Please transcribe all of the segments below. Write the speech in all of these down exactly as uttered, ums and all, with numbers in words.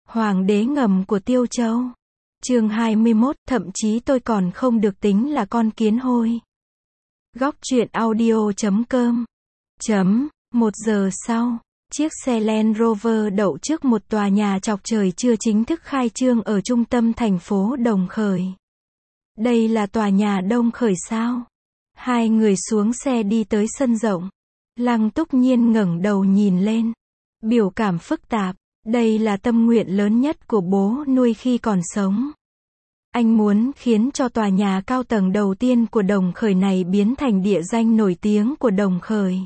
Hoàng đế ngầm của Tiêu Châu. Chương hai mươi mốt, thậm chí tôi còn không được tính là con kiến hôi. Góc truyện audio chấm com. Chấm, một giờ sau, chiếc xe Land Rover đậu trước một tòa nhà chọc trời chưa chính thức khai trương ở trung tâm thành phố Đồng Khởi. Đây là tòa nhà Đông Khởi sao? Hai người xuống xe đi tới sân rộng. Lăng Túc Nhiên ngẩng đầu nhìn lên. Biểu cảm phức tạp. Đây là tâm nguyện lớn nhất của bố nuôi khi còn sống. Anh muốn khiến cho tòa nhà cao tầng đầu tiên của Đồng Khởi này biến thành địa danh nổi tiếng của Đồng Khởi.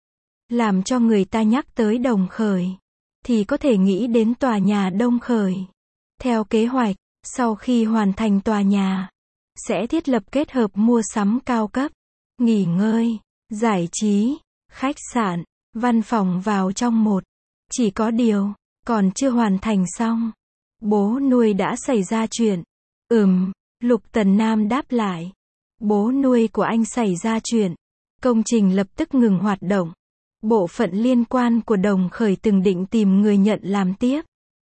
Làm cho người ta nhắc tới Đồng Khởi, thì có thể nghĩ đến tòa nhà Đông Khởi. Theo kế hoạch, sau khi hoàn thành tòa nhà, sẽ thiết lập kết hợp mua sắm cao cấp, nghỉ ngơi, giải trí, khách sạn, văn phòng vào trong một. Chỉ có điều, còn chưa hoàn thành xong, bố nuôi đã xảy ra chuyện. Ừm, Lục Tần Nam đáp lại. Bố nuôi của anh xảy ra chuyện. Công trình lập tức ngừng hoạt động. Bộ phận liên quan của Đồng Khởi từng định tìm người nhận làm tiếp.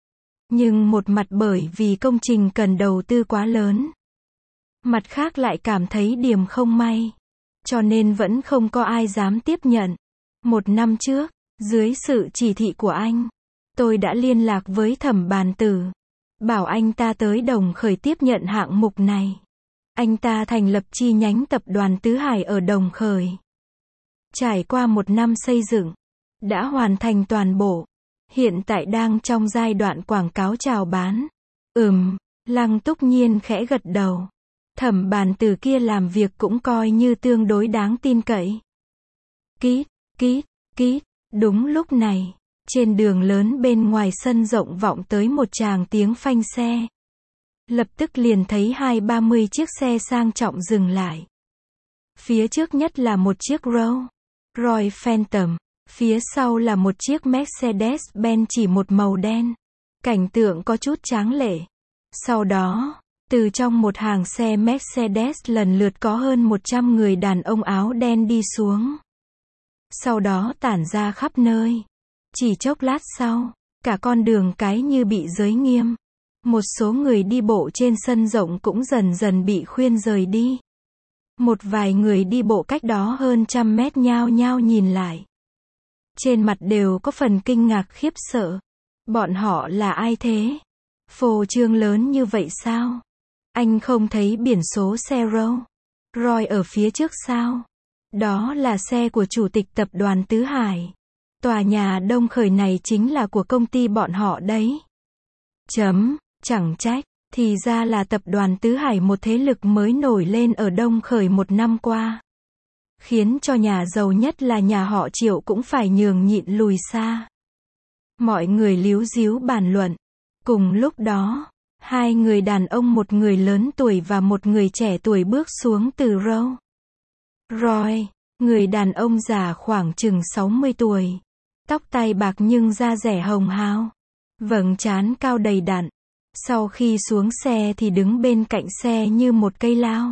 Nhưng một mặt bởi vì công trình cần đầu tư quá lớn. Mặt khác lại cảm thấy điểm không may. Cho nên vẫn không có ai dám tiếp nhận. Một năm trước, dưới sự chỉ thị của anh, tôi đã liên lạc với Thẩm Bàn Tử. Bảo anh ta tới Đồng Khởi tiếp nhận hạng mục này. Anh ta thành lập chi nhánh tập đoàn Tứ Hải ở Đồng Khởi. Trải qua một năm xây dựng, đã hoàn thành toàn bộ. Hiện tại đang trong giai đoạn quảng cáo chào bán. Ừm, Lăng Túc Nhiên khẽ gật đầu. Thẩm Bàn Tử kia làm việc cũng coi như tương đối đáng tin cậy. Kít, kít, kít, đúng lúc này. Trên đường lớn bên ngoài sân rộng vọng tới một tràng tiếng phanh xe. Lập tức liền thấy hai ba mươi chiếc xe sang trọng dừng lại. Phía trước nhất là một chiếc Rolls Royce Phantom. Phía sau là một chiếc Mercedes-Benz chỉ một màu đen. Cảnh tượng có chút tráng lệ. Sau đó, từ trong một hàng xe Mercedes lần lượt có hơn một trăm người đàn ông áo đen đi xuống. Sau đó tản ra khắp nơi. Chỉ chốc lát sau, cả con đường cái như bị giới nghiêm. Một số người đi bộ trên sân rộng cũng dần dần bị khuyên rời đi. Một vài người đi bộ cách đó hơn trăm mét nhao nhao nhìn lại. Trên mặt đều có phần kinh ngạc khiếp sợ. Bọn họ là ai thế? Phô trương lớn như vậy sao? Anh không thấy biển số xe Rolls Royce ở phía trước sao? Đó là xe của chủ tịch tập đoàn Tứ Hải. Tòa nhà Đông Khởi này chính là của công ty bọn họ đấy. Chấm, chẳng trách, thì ra là tập đoàn Tứ Hải một thế lực mới nổi lên ở Đông Khởi một năm qua. Khiến cho nhà giàu nhất là nhà họ Triệu cũng phải nhường nhịn lùi xa. Mọi người líu díu bàn luận. Cùng lúc đó, hai người đàn ông một người lớn tuổi và một người trẻ tuổi bước xuống từ Rolls Royce. Người đàn ông già khoảng chừng sáu mươi tuổi. Tóc tai bạc nhưng da rẻ hồng hào. Vầng trán cao đầy đặn. Sau khi xuống xe thì đứng bên cạnh xe như một cây lao.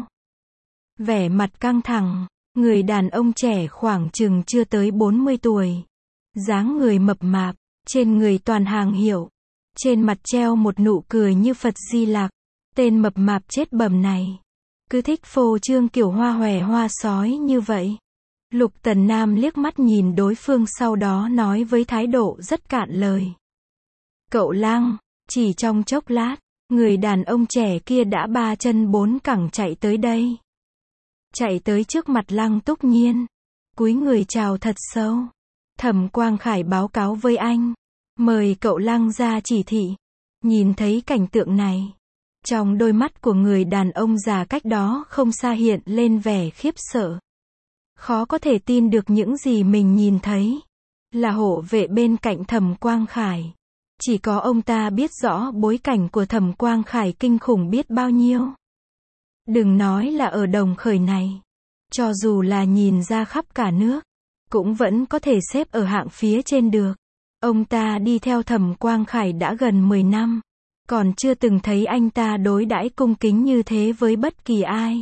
Vẻ mặt căng thẳng. Người đàn ông trẻ khoảng chừng chưa tới bốn mươi tuổi. Dáng người mập mạp. Trên người toàn hàng hiệu. Trên mặt treo một nụ cười như Phật Di Lặc. Tên mập mạp chết bầm này. Cứ thích phô trương kiểu hoa hòe hoa sói như vậy. Lục Tần Nam liếc mắt nhìn đối phương sau đó nói với thái độ rất cạn lời. Cậu Lăng, chỉ trong chốc lát, người đàn ông trẻ kia đã ba chân bốn cẳng chạy tới đây. Chạy tới trước mặt Lăng Túc Nhiên. Cúi người chào thật sâu. Thẩm Quang Khải báo cáo với anh. Mời cậu Lăng ra chỉ thị. Nhìn thấy cảnh tượng này. Trong đôi mắt của người đàn ông già cách đó không xa hiện lên vẻ khiếp sợ. Khó có thể tin được những gì mình nhìn thấy. Là hộ vệ bên cạnh Thẩm Quang Khải. Chỉ có ông ta biết rõ bối cảnh của Thẩm Quang Khải kinh khủng biết bao nhiêu. Đừng nói là ở Đồng Khởi này. Cho dù là nhìn ra khắp cả nước. Cũng vẫn có thể xếp ở hạng phía trên được. Ông ta đi theo Thẩm Quang Khải đã gần mười năm. Còn chưa từng thấy anh ta đối đãi cung kính như thế với bất kỳ ai.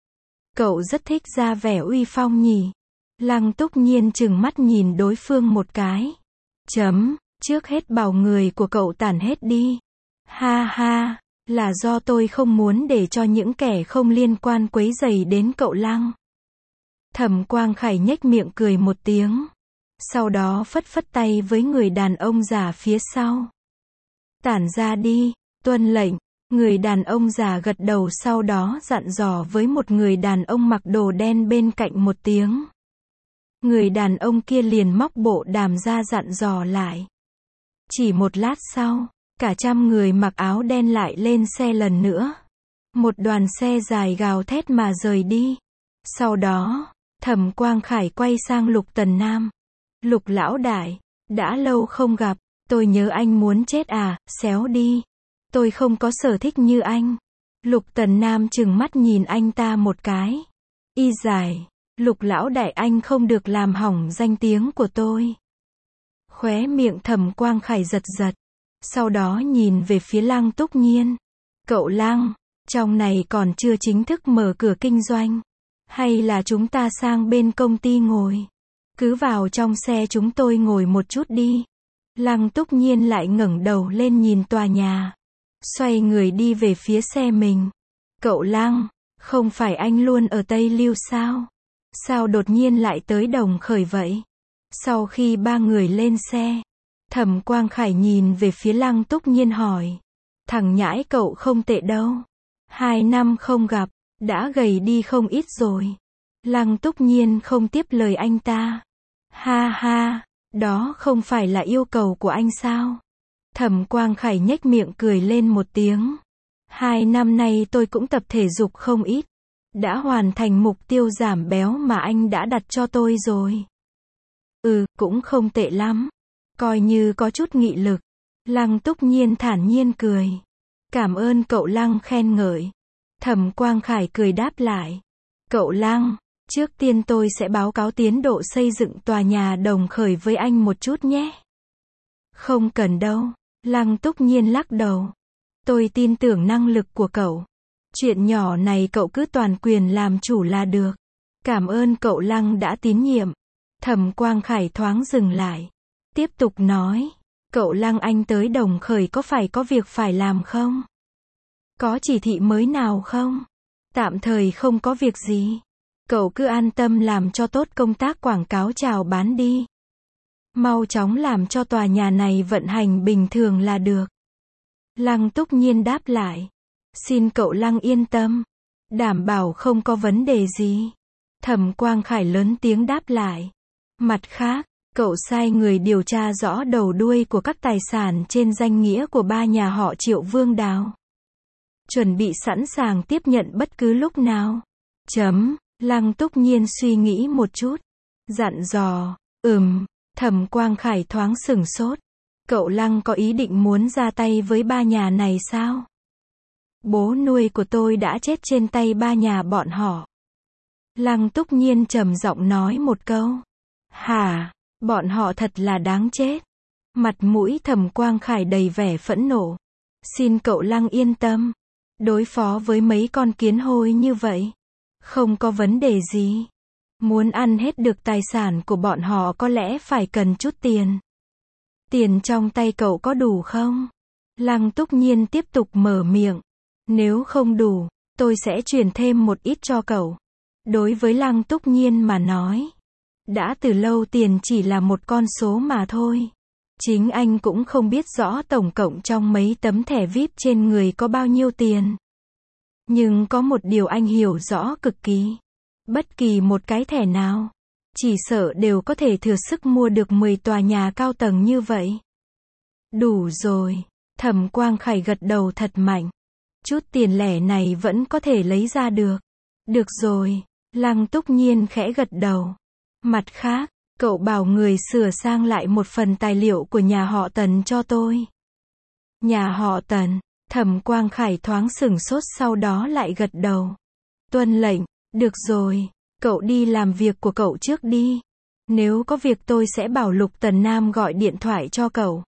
Cậu rất thích ra vẻ uy phong nhỉ? Lăng Túc Nhiên trừng mắt nhìn đối phương một cái. Chấm, Trước hết bảo người của cậu tản hết đi. Ha ha, là do tôi không muốn để cho những kẻ không liên quan quấy rầy đến cậu Lăng. Thẩm Quang Khải nhếch miệng cười một tiếng. Sau đó phất phất tay với người đàn ông già phía sau. Tản ra đi, tuân lệnh. Người đàn ông già gật đầu, sau đó dặn dò với một người đàn ông mặc đồ đen bên cạnh một tiếng. Người đàn ông kia liền móc bộ đàm ra dặn dò lại. Chỉ một lát sau, cả trăm người mặc áo đen lại lên xe lần nữa. Một đoàn xe dài gào thét mà rời đi. Sau đó, Thẩm Quang Khải quay sang Lục Tần Nam. Lục lão đại, đã lâu không gặp, tôi nhớ anh muốn chết à, xéo đi. Tôi không có sở thích như anh. Lục Tần Nam trừng mắt nhìn anh ta một cái. Y dài, Lục lão đại anh không được làm hỏng danh tiếng của tôi. Khóe miệng Thẩm Quang Khải giật giật. Sau đó nhìn về phía Lăng Túc Nhiên. Cậu Lăng, trong này còn chưa chính thức mở cửa kinh doanh. Hay là chúng ta sang bên công ty ngồi? Cứ vào trong xe chúng tôi ngồi một chút đi. Lăng Túc Nhiên lại ngẩng đầu lên nhìn tòa nhà. Xoay người đi về phía xe mình. Cậu Lăng, không phải anh luôn ở Tây Lưu sao? Sao đột nhiên lại tới Đồng Khởi vậy? Sau khi ba người lên xe, Thẩm Quang Khải nhìn về phía Lăng Túc Nhiên hỏi. Thằng nhãi cậu không tệ đâu. Hai năm không gặp, đã gầy đi không ít rồi. Lăng Túc Nhiên không tiếp lời anh ta. Ha ha, đó không phải là yêu cầu của anh sao? Thẩm Quang Khải nhếch miệng cười lên một tiếng. Hai năm nay tôi cũng tập thể dục không ít. Đã hoàn thành mục tiêu giảm béo mà anh đã đặt cho tôi rồi. Ừ, cũng không tệ lắm. Coi như có chút nghị lực. Lăng Túc Nhiên thản nhiên cười. Cảm ơn cậu Lăng khen ngợi. Thẩm Quang Khải cười đáp lại. Cậu Lăng, trước tiên tôi sẽ báo cáo tiến độ xây dựng tòa nhà Đồng Khởi với anh một chút nhé. Không cần đâu. Lăng Túc Nhiên lắc đầu. Tôi tin tưởng năng lực của cậu. Chuyện nhỏ này cậu cứ toàn quyền làm chủ là được. Cảm ơn cậu Lăng đã tín nhiệm. Thẩm Quang Khải thoáng dừng lại. Tiếp tục nói. Cậu Lăng anh tới Đồng Khởi có phải có việc phải làm không? Có chỉ thị mới nào không? Tạm thời không có việc gì. Cậu cứ an tâm làm cho tốt công tác quảng cáo chào bán đi. Mau chóng làm cho tòa nhà này vận hành bình thường là được. Lăng Túc Nhiên đáp lại. Xin cậu Lăng yên tâm. Đảm bảo không có vấn đề gì. Thẩm Quang Khải lớn tiếng đáp lại. Mặt khác, cậu sai người điều tra rõ đầu đuôi của các tài sản trên danh nghĩa của ba nhà họ Triệu Vương Đào. Chuẩn bị sẵn sàng tiếp nhận bất cứ lúc nào. Chấm. Lăng Túc Nhiên suy nghĩ một chút. Dặn dò. Ừm. Thẩm Quang Khải thoáng sửng sốt. Cậu Lăng có ý định muốn ra tay với ba nhà này sao? Bố nuôi của tôi đã chết trên tay ba nhà bọn họ. Lăng Túc Nhiên trầm giọng nói một câu. Hả? Bọn họ thật là đáng chết. Mặt mũi Thẩm Quang Khải đầy vẻ phẫn nộ. Xin cậu Lăng yên tâm. Đối phó với mấy con kiến hôi như vậy, không có vấn đề gì. Muốn ăn hết được tài sản của bọn họ có lẽ phải cần chút tiền. Tiền trong tay cậu có đủ không? Lăng Túc Nhiên tiếp tục mở miệng. Nếu không đủ, tôi sẽ chuyển thêm một ít cho cậu. Đối với Lăng Túc Nhiên mà nói, đã từ lâu tiền chỉ là một con số mà thôi. Chính anh cũng không biết rõ tổng cộng trong mấy tấm thẻ vi ai pi trên người có bao nhiêu tiền. Nhưng có một điều anh hiểu rõ cực kỳ. Bất kỳ một cái thẻ nào, chỉ sợ đều có thể thừa sức mua được mười tòa nhà cao tầng như vậy. Đủ rồi. Thẩm Quang Khải gật đầu thật mạnh. Chút tiền lẻ này vẫn có thể lấy ra được. Được rồi. Lăng Túc Nhiên khẽ gật đầu. Mặt khác, cậu bảo người sửa sang lại một phần tài liệu của nhà họ Tần cho tôi. Nhà họ Tần. Thẩm Quang Khải thoáng sửng sốt sau đó lại gật đầu. Tuân lệnh. Được rồi. Cậu đi làm việc của cậu trước đi. Nếu có việc tôi sẽ bảo Lục Tần Nam gọi điện thoại cho cậu.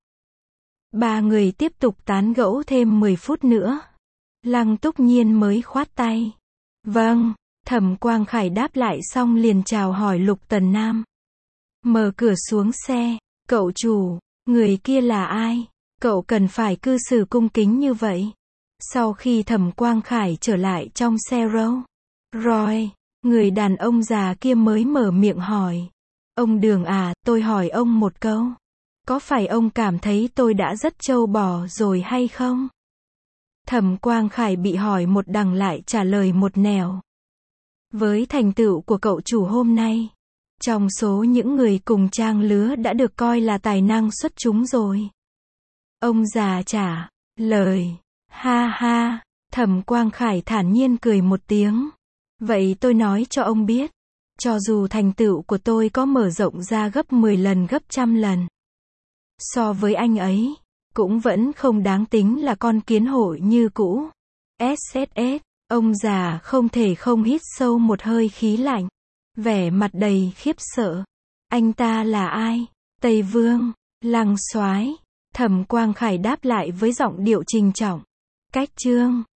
Ba người tiếp tục tán gẫu thêm mười phút nữa. Lăng Túc Nhiên mới khoát tay. Vâng. Thẩm Quang Khải đáp lại xong liền chào hỏi Lục Tần Nam. Mở cửa xuống xe. Cậu chủ, Người kia là ai? Cậu cần phải cư xử cung kính như vậy. Sau khi Thẩm Quang Khải trở lại trong xe Rolls Royce, người đàn ông già kia mới mở miệng hỏi. Ông Đường à, tôi hỏi ông một câu. Có phải ông cảm thấy tôi đã rất trâu bò rồi hay không? Thẩm Quang Khải bị hỏi một đằng lại trả lời một nẻo. Với thành tựu của cậu chủ hôm nay, trong số những người cùng trang lứa đã được coi là tài năng xuất chúng rồi. Ông già trả lời. Ha ha, Thẩm Quang Khải thản nhiên cười một tiếng. Vậy tôi nói cho ông biết, cho dù thành tựu của tôi có mở rộng ra gấp mười lần gấp trăm lần, so với anh ấy, cũng vẫn không đáng tính là con kiến hôi như cũ. ét ét ét, ông già không thể không hít sâu một hơi khí lạnh, vẻ mặt đầy khiếp sợ. Anh ta là ai? Tây Vương, Lăng Soái. Thẩm Quang Khải đáp lại với giọng điệu trình trọng. Cách chương